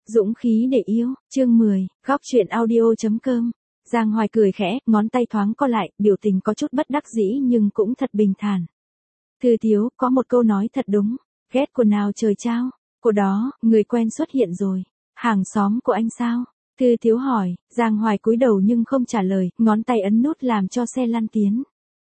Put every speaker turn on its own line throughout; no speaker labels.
Dũng khí để yêu, chương 10, góc truyện audio.com. Giang Hoài cười khẽ, ngón tay thoáng co lại, biểu tình có chút bất đắc dĩ nhưng cũng thật bình thản. Thư Thiếu, có một câu nói thật đúng, ghét quần nào trời trao, cô đó, người quen xuất hiện rồi, hàng xóm của anh sao? Thư Thiếu hỏi, Giang Hoài cúi đầu nhưng không trả lời, ngón tay ấn nút làm cho xe lăn tiến.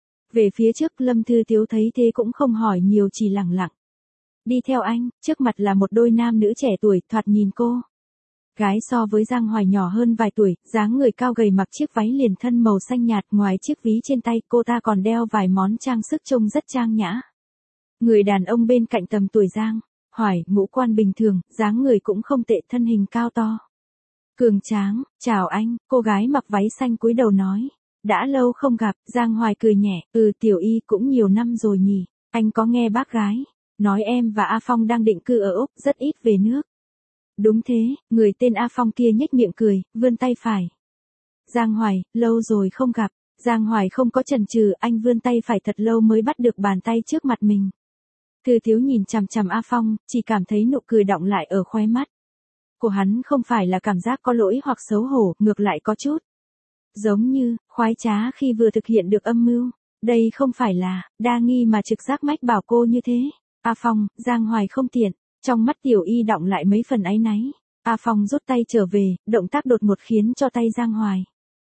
Về phía trước Lâm Thư Thiếu thấy thế cũng không hỏi nhiều, chỉ lẳng lặng. Đi theo anh, trước mặt là một đôi nam nữ trẻ tuổi, thoạt nhìn cô gái so với Giang Hoài nhỏ hơn vài tuổi, dáng người cao gầy, mặc chiếc váy liền thân màu xanh nhạt, ngoài chiếc ví trên tay, cô ta còn đeo vài món trang sức trông rất trang nhã. Người đàn ông bên cạnh tầm tuổi Giang Hoài, ngũ quan bình thường, dáng người cũng không tệ, thân hình cao to, cường tráng. Chào anh, cô gái mặc váy xanh cúi đầu nói. Đã lâu không gặp. Giang Hoài cười nhẹ, Tiểu Y cũng nhiều năm rồi nhỉ, anh có nghe bác gái nói em và A Phong đang định cư ở Úc, rất ít về nước. Đúng thế, người tên A Phong kia nhếch miệng cười, vươn tay phải. Giang Hoài, lâu rồi không gặp. Giang Hoài không có chần chừ, anh vươn tay phải thật lâu mới bắt được bàn tay trước mặt mình. Thư Thiếu nhìn chằm chằm A Phong, chỉ cảm thấy nụ cười đọng lại ở khóe mắt. Của hắn không phải là cảm giác có lỗi hoặc xấu hổ, ngược lại có chút giống như khoái trá khi vừa thực hiện được âm mưu. Đây không phải là đa nghi mà trực giác mách bảo cô như thế. A Phong, Giang Hoài không tiện. Trong mắt Tiểu Y đọng lại mấy phần áy náy. A Phong rút tay trở về, động tác đột ngột khiến cho tay Giang Hoài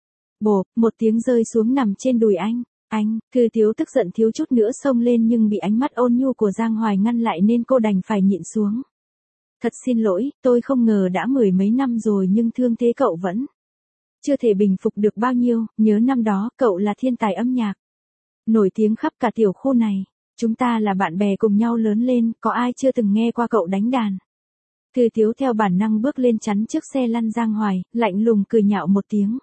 bộp một tiếng rơi xuống nằm trên đùi anh. Anh, Thư Thiếu tức giận thiếu chút nữa xông lên nhưng bị ánh mắt ôn nhu của Giang Hoài ngăn lại nên cô đành phải nhịn xuống. Thật xin lỗi, tôi không ngờ đã mười mấy năm rồi nhưng thương thế cậu vẫn chưa thể bình phục được bao nhiêu, nhớ năm đó cậu là thiên tài âm nhạc, nổi tiếng khắp cả tiểu khu này. Chúng ta là bạn bè cùng nhau lớn lên, có ai chưa từng nghe qua cậu đánh đàn. Thư Thiếu theo bản năng bước lên chắn trước xe lăn Giang Hoài, lạnh lùng cười nhạo một tiếng.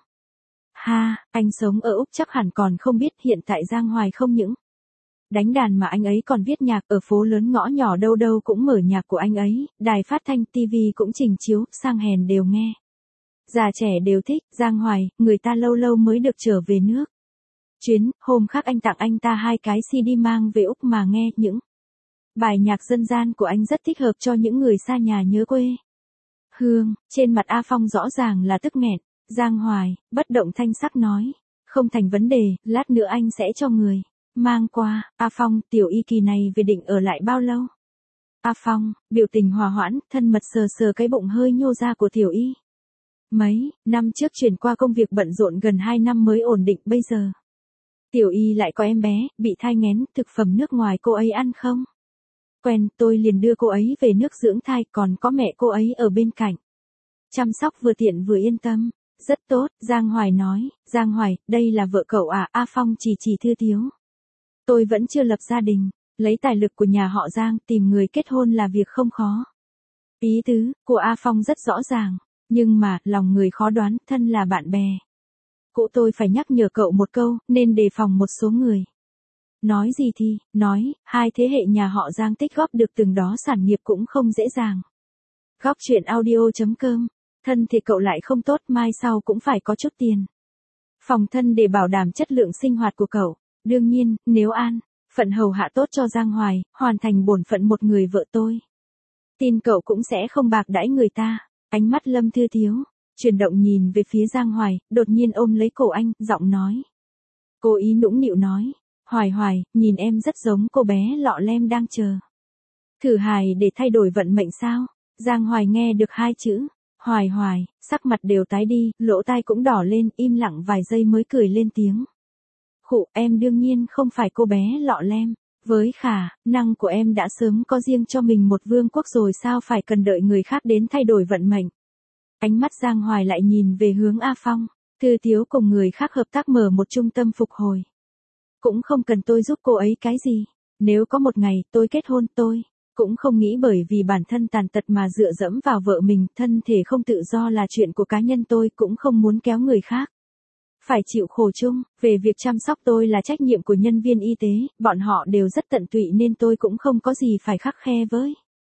Ha, anh sống ở Úc chắc hẳn còn không biết hiện tại Giang Hoài không những đánh đàn mà anh ấy còn viết nhạc, ở phố lớn ngõ nhỏ đâu đâu cũng mở nhạc của anh ấy, đài phát thanh TV cũng trình chiếu, sang hèn đều nghe. Già trẻ đều thích. Giang Hoài, người ta lâu lâu mới được trở về nước. Hôm khác anh tặng anh ta 2 cái CD mang về Úc mà nghe, những bài nhạc dân gian của anh rất thích hợp cho những người xa nhà nhớ quê hương. Trên mặt A Phong rõ ràng là tức nghẹn. Giang Hoài, bất động thanh sắc nói. Không thành vấn đề, lát nữa anh sẽ cho người mang qua. A Phong, Tiểu Y kỳ này về định ở lại bao lâu? A Phong, biểu tình hòa hoãn, thân mật sờ sờ cái bụng hơi nhô ra của Tiểu Y. Mấy năm trước chuyển qua công việc bận rộn, gần 2 năm mới ổn định, bây giờ Tiểu Y lại có em bé, bị thai nghén, thực phẩm nước ngoài cô ấy ăn không quen, tôi liền đưa cô ấy về nước dưỡng thai, còn có mẹ cô ấy ở bên cạnh chăm sóc, vừa tiện vừa yên tâm. Rất tốt, Giang Hoài nói. Giang Hoài, đây là vợ cậu à? A Phong chỉ Thư Thiếu. Tôi vẫn chưa lập gia đình, lấy tài lực của nhà họ Giang, tìm người kết hôn là việc không khó. Ý tứ của A Phong rất rõ ràng, nhưng mà, lòng người khó đoán, thân là bạn bè. Cụ tôi phải nhắc nhở cậu một câu, nên đề phòng một số người. Nói gì thì, nói, 2 thế hệ nhà họ Giang tích góp được từng đó sản nghiệp cũng không dễ dàng. Góc truyện audio.com. Thân thì cậu lại không tốt, mai sau cũng phải có chút tiền phòng thân để bảo đảm chất lượng sinh hoạt của cậu. Đương nhiên, nếu an phận hầu hạ tốt cho Giang Hoài, hoàn thành bổn phận một người vợ, tôi tin cậu cũng sẽ không bạc đãi người ta. Ánh mắt Lâm Thư Thiếu chuyển động, nhìn về phía Giang Hoài, đột nhiên ôm lấy cổ anh, giọng nói. Cô ý nũng nịu nói. Hoài Hoài, nhìn em rất giống cô bé lọ lem đang chờ thử hài để thay đổi vận mệnh sao? Giang Hoài nghe được 2 chữ Hoài Hoài, sắc mặt đều tái đi, lỗ tai cũng đỏ lên, im lặng vài giây mới cười lên tiếng. Khụ, em đương nhiên không phải cô bé lọ lem. Với khả năng của em đã sớm có riêng cho mình một vương quốc rồi, sao phải cần đợi người khác đến thay đổi vận mệnh. Ánh mắt Giang Hoài lại nhìn về hướng A Phong. Thư Thiếu cùng người khác hợp tác mở một trung tâm phục hồi. Cũng không cần tôi giúp cô ấy cái gì. Nếu có một ngày tôi kết hôn, tôi cũng không nghĩ bởi vì bản thân tàn tật mà dựa dẫm vào vợ mình. Thân thể không tự do là chuyện của cá nhân, tôi cũng không muốn kéo người khác phải chịu khổ chung. Về việc chăm sóc tôi là trách nhiệm của nhân viên y tế, bọn họ đều rất tận tụy nên tôi cũng không có gì phải khắt khe với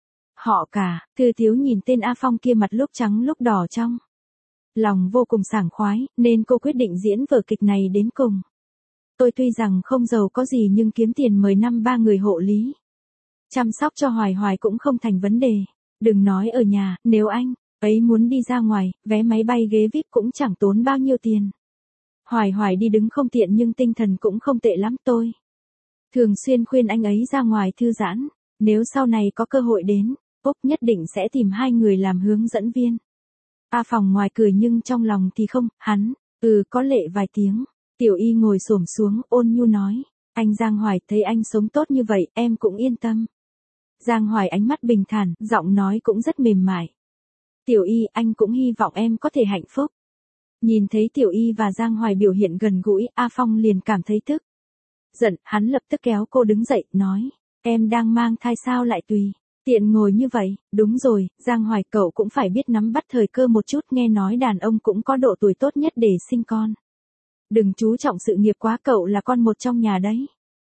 họ cả. Thư Thiếu nhìn tên A Phong kia, mặt lúc trắng lúc đỏ, trong lòng vô cùng sảng khoái, nên cô quyết định diễn vở kịch này đến cùng. Tôi tuy rằng không giàu có gì nhưng kiếm tiền mời 5-3 người hộ lý chăm sóc cho Hoài Hoài cũng không thành vấn đề. Đừng nói ở nhà, nếu anh Ấy muốn đi ra ngoài, vé máy bay ghế VIP cũng chẳng tốn bao nhiêu tiền. Hoài Hoài đi đứng không tiện nhưng tinh thần cũng không tệ lắm tôi. Thường xuyên khuyên anh ấy ra ngoài thư giãn, nếu sau này có cơ hội đến, Úc nhất định sẽ tìm hai người làm hướng dẫn viên. A Phòng ngoài cười nhưng trong lòng thì không, hắn, có lệ vài tiếng. Tiểu Y ngồi xổm xuống ôn nhu nói, anh Giang Hoài thấy anh sống tốt như vậy, em cũng yên tâm. Giang Hoài ánh mắt bình thản, giọng nói cũng rất mềm mại. Tiểu Y, anh cũng hy vọng em có thể hạnh phúc. Nhìn thấy Tiểu Y và Giang Hoài biểu hiện gần gũi, A Phong liền cảm thấy tức giận, hắn lập tức kéo cô đứng dậy, nói, em đang mang thai sao lại tùy tiện ngồi như vậy. Đúng rồi, Giang Hoài cậu cũng phải biết nắm bắt thời cơ một chút, nghe nói đàn ông cũng có độ tuổi tốt nhất để sinh con. Đừng chú trọng sự nghiệp quá, cậu là con một trong nhà đấy.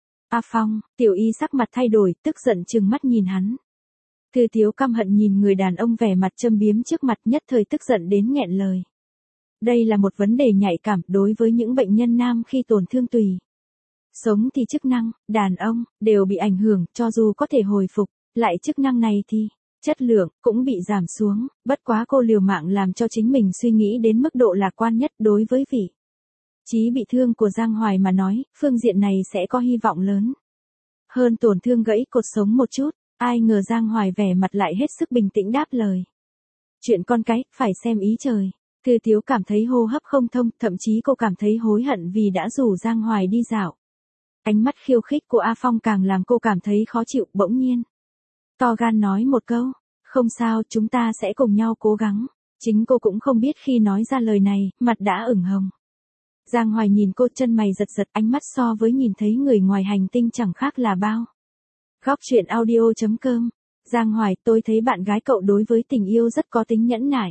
A Phong, Tiểu Y sắc mặt thay đổi, tức giận trừng mắt nhìn hắn. Thư Tiếu căm hận nhìn người đàn ông vẻ mặt châm biếm trước mặt, nhất thời tức giận đến nghẹn lời. Đây là một vấn đề nhạy cảm đối với những bệnh nhân nam khi tổn thương tùy sống thì chức năng, đàn ông, đều bị ảnh hưởng, cho dù có thể hồi phục, lại chức năng này thì, chất lượng, cũng bị giảm xuống, bất quá cô liều mạng làm cho chính mình suy nghĩ đến mức độ lạc quan nhất. Đối với vị trí bị thương của Giang Hoài mà nói, phương diện này sẽ có hy vọng lớn hơn tổn thương gãy cột sống một chút. Ai ngờ Giang Hoài vẻ mặt lại hết sức bình tĩnh đáp lời. Chuyện con cái, phải xem ý trời. Thư Tiếu cảm thấy hô hấp không thông, thậm chí cô cảm thấy hối hận vì đã rủ Giang Hoài đi dạo. Ánh mắt khiêu khích của A Phong càng làm cô cảm thấy khó chịu. Bỗng nhiên to gan nói một câu, không sao, chúng ta sẽ cùng nhau cố gắng. Chính cô cũng không biết khi nói ra lời này, mặt đã ửng hồng. Giang Hoài nhìn cô, chân mày giật giật, ánh mắt so với nhìn thấy người ngoài hành tinh chẳng khác là bao. Góc truyện audio.com. Giang Hoài, tôi thấy bạn gái cậu đối với tình yêu rất có tính nhẫn nại.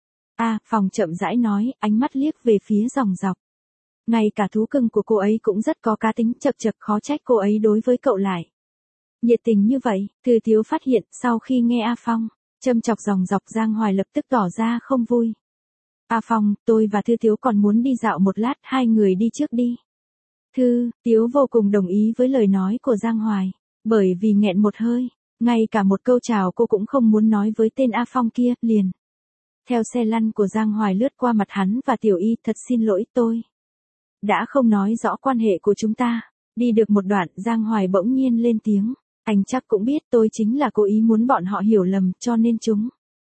A Phong chậm rãi nói, ánh mắt liếc về phía dòng dọc. Ngay cả thú cưng của cô ấy cũng rất có cá tính, chật chật, khó trách cô ấy đối với cậu lại nhiệt tình như vậy. Thư Tiếu phát hiện, sau khi nghe A Phong châm chọc dòng dọc, Giang Hoài lập tức tỏ ra không vui. A Phong, tôi và Thư Tiếu còn muốn đi dạo một lát, hai người đi trước đi. Thư Tiếu vô cùng đồng ý với lời nói của Giang Hoài, bởi vì nghẹn một hơi, ngay cả một câu chào cô cũng không muốn nói với tên A Phong kia, liền theo xe lăn của Giang Hoài lướt qua mặt hắn và Tiểu Y. Thật xin lỗi, tôi đã không nói rõ quan hệ của chúng ta. Đi được một đoạn, Giang Hoài bỗng nhiên lên tiếng, anh chắc cũng biết tôi chính là cố ý muốn bọn họ hiểu lầm, cho nên chúng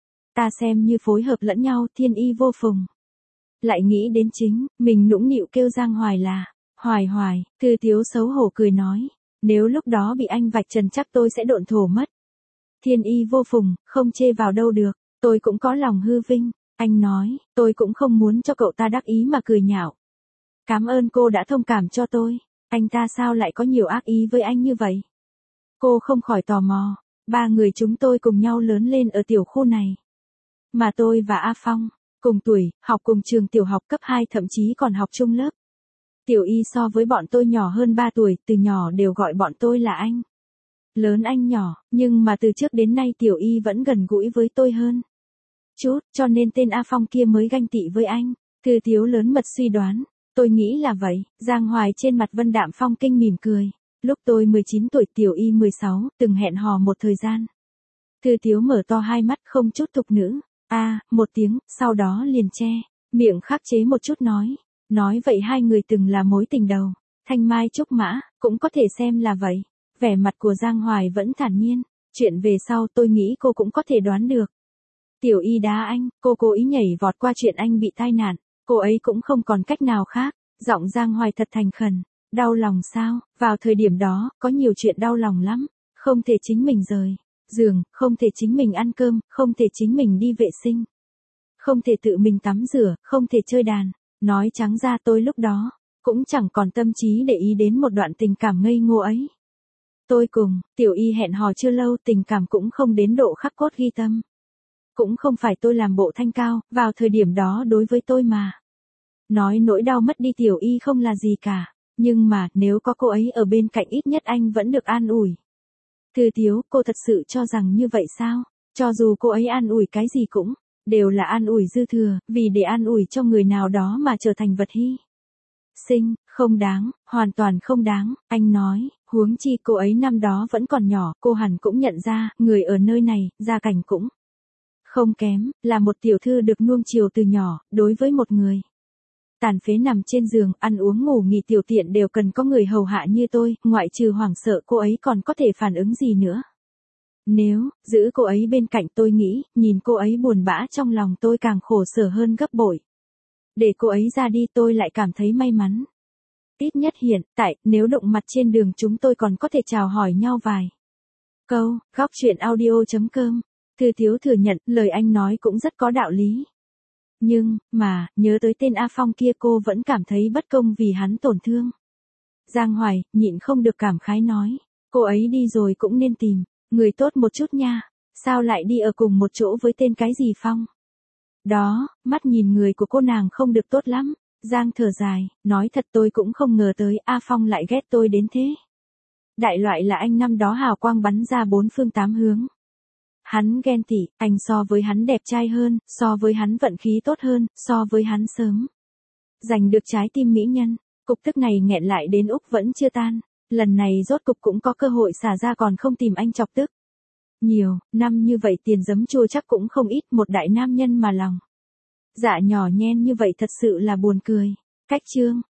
ta xem như phối hợp lẫn nhau. Thiên Y vô phùng lại nghĩ đến chính mình, nũng nịu kêu Giang Hoài là Hoài Hoài. Thư Tiếu xấu hổ cười nói, nếu lúc đó bị anh vạch trần chắc tôi sẽ độn thổ mất. Thiên Y vô phùng, không chê vào đâu được, tôi cũng có lòng hư vinh. Anh nói, tôi cũng không muốn cho cậu ta đắc ý mà cười nhạo. Cảm ơn cô đã thông cảm cho tôi. Anh ta sao lại có nhiều ác ý với anh như vậy? Cô không khỏi tò mò. Ba người chúng tôi cùng nhau lớn lên ở tiểu khu này. Mà tôi và A Phong cùng tuổi, học cùng trường tiểu học cấp 2, thậm chí còn học chung lớp. Tiểu Y so với bọn tôi nhỏ hơn 3 tuổi, từ nhỏ đều gọi bọn tôi là anh lớn anh nhỏ, nhưng mà từ trước đến nay Tiểu Y vẫn gần gũi với tôi hơn chút, cho nên tên A Phong kia mới ganh tị với anh. Thư Tiếu lớn mật suy đoán, tôi nghĩ là vậy. Giang Hoài trên mặt vân đạm phong kinh mỉm cười. Lúc tôi 19 tuổi, Tiểu Y 16, từng hẹn hò một thời gian. Thư Tiếu mở to hai mắt không chút thục nữ. Một tiếng, sau đó liền che miệng khắc chế một chút nói vậy hai người từng là mối tình đầu. Thanh mai trúc mã, cũng có thể xem là vậy. Vẻ mặt của Giang Hoài vẫn thản nhiên. Chuyện về sau tôi nghĩ cô cũng có thể đoán được. Tiểu Y đá anh, cô cố ý nhảy vọt qua chuyện anh bị tai nạn. Cô ấy cũng không còn cách nào khác. Giọng Giang Hoài thật thành khẩn. Đau lòng sao? Vào thời điểm đó, có nhiều chuyện đau lòng lắm. Không thể chính mình rời giường, không thể chính mình ăn cơm, không thể chính mình đi vệ sinh. Không thể tự mình tắm rửa, không thể chơi đàn. Nói trắng ra tôi lúc đó cũng chẳng còn tâm trí để ý đến một đoạn tình cảm ngây ngô ấy. Tôi cùng Tiểu Y hẹn hò chưa lâu, tình cảm cũng không đến độ khắc cốt ghi tâm. Cũng không phải tôi làm bộ thanh cao, vào thời điểm đó đối với tôi mà nói nỗi đau mất đi Tiểu Y không là gì cả. Nhưng mà, nếu có cô ấy ở bên cạnh ít nhất anh vẫn được an ủi. Thư Tiếu, cô thật sự cho rằng như vậy sao? Cho dù cô ấy an ủi cái gì cũng đều là an ủi dư thừa, vì để an ủi cho người nào đó mà trở thành vật hy sinh, không đáng, hoàn toàn không đáng. Anh nói, huống chi cô ấy năm đó vẫn còn nhỏ, cô hẳn cũng nhận ra, người ở nơi này, gia cảnh cũng Không kém, là một tiểu thư được nuông chiều từ nhỏ, đối với một người tàn phế nằm trên giường, ăn uống ngủ nghỉ tiểu tiện đều cần có người hầu hạ như tôi, ngoại trừ hoảng sợ cô ấy còn có thể phản ứng gì nữa. Nếu giữ cô ấy bên cạnh tôi nghĩ, nhìn cô ấy buồn bã trong lòng tôi càng khổ sở hơn gấp bội. Để cô ấy ra đi tôi lại cảm thấy may mắn. Ít nhất hiện tại, nếu đụng mặt trên đường chúng tôi còn có thể chào hỏi nhau vài câu. Góc chuyện audio.com. Thư Thiếu thừa nhận, lời anh nói cũng rất có đạo lý. Nhưng, mà, nhớ tới tên A Phong kia cô vẫn cảm thấy bất công vì hắn tổn thương. Giang Hoài, nhịn không được cảm khái nói. Cô ấy đi rồi cũng nên tìm người tốt một chút nha. Sao lại đi ở cùng một chỗ với tên cái gì Phong? Đó, mắt nhìn người của cô nàng không được tốt lắm. Giang thở dài, nói thật tôi cũng không ngờ tới A Phong lại ghét tôi đến thế. Đại loại là anh năm đó hào quang bắn ra bốn phương tám hướng. Hắn ghen tị, anh so với hắn đẹp trai hơn, so với hắn vận khí tốt hơn, so với hắn sớm giành được trái tim mỹ nhân. Cục tức này nghẹn lại đến Úc vẫn chưa tan. Lần này rốt cục cũng có cơ hội xả ra còn không tìm anh chọc tức. Nhiều, năm như vậy tiền giấm chua chắc cũng không ít, một đại nam nhân mà lòng dạ nhỏ nhen như vậy thật sự là buồn cười. Cách chương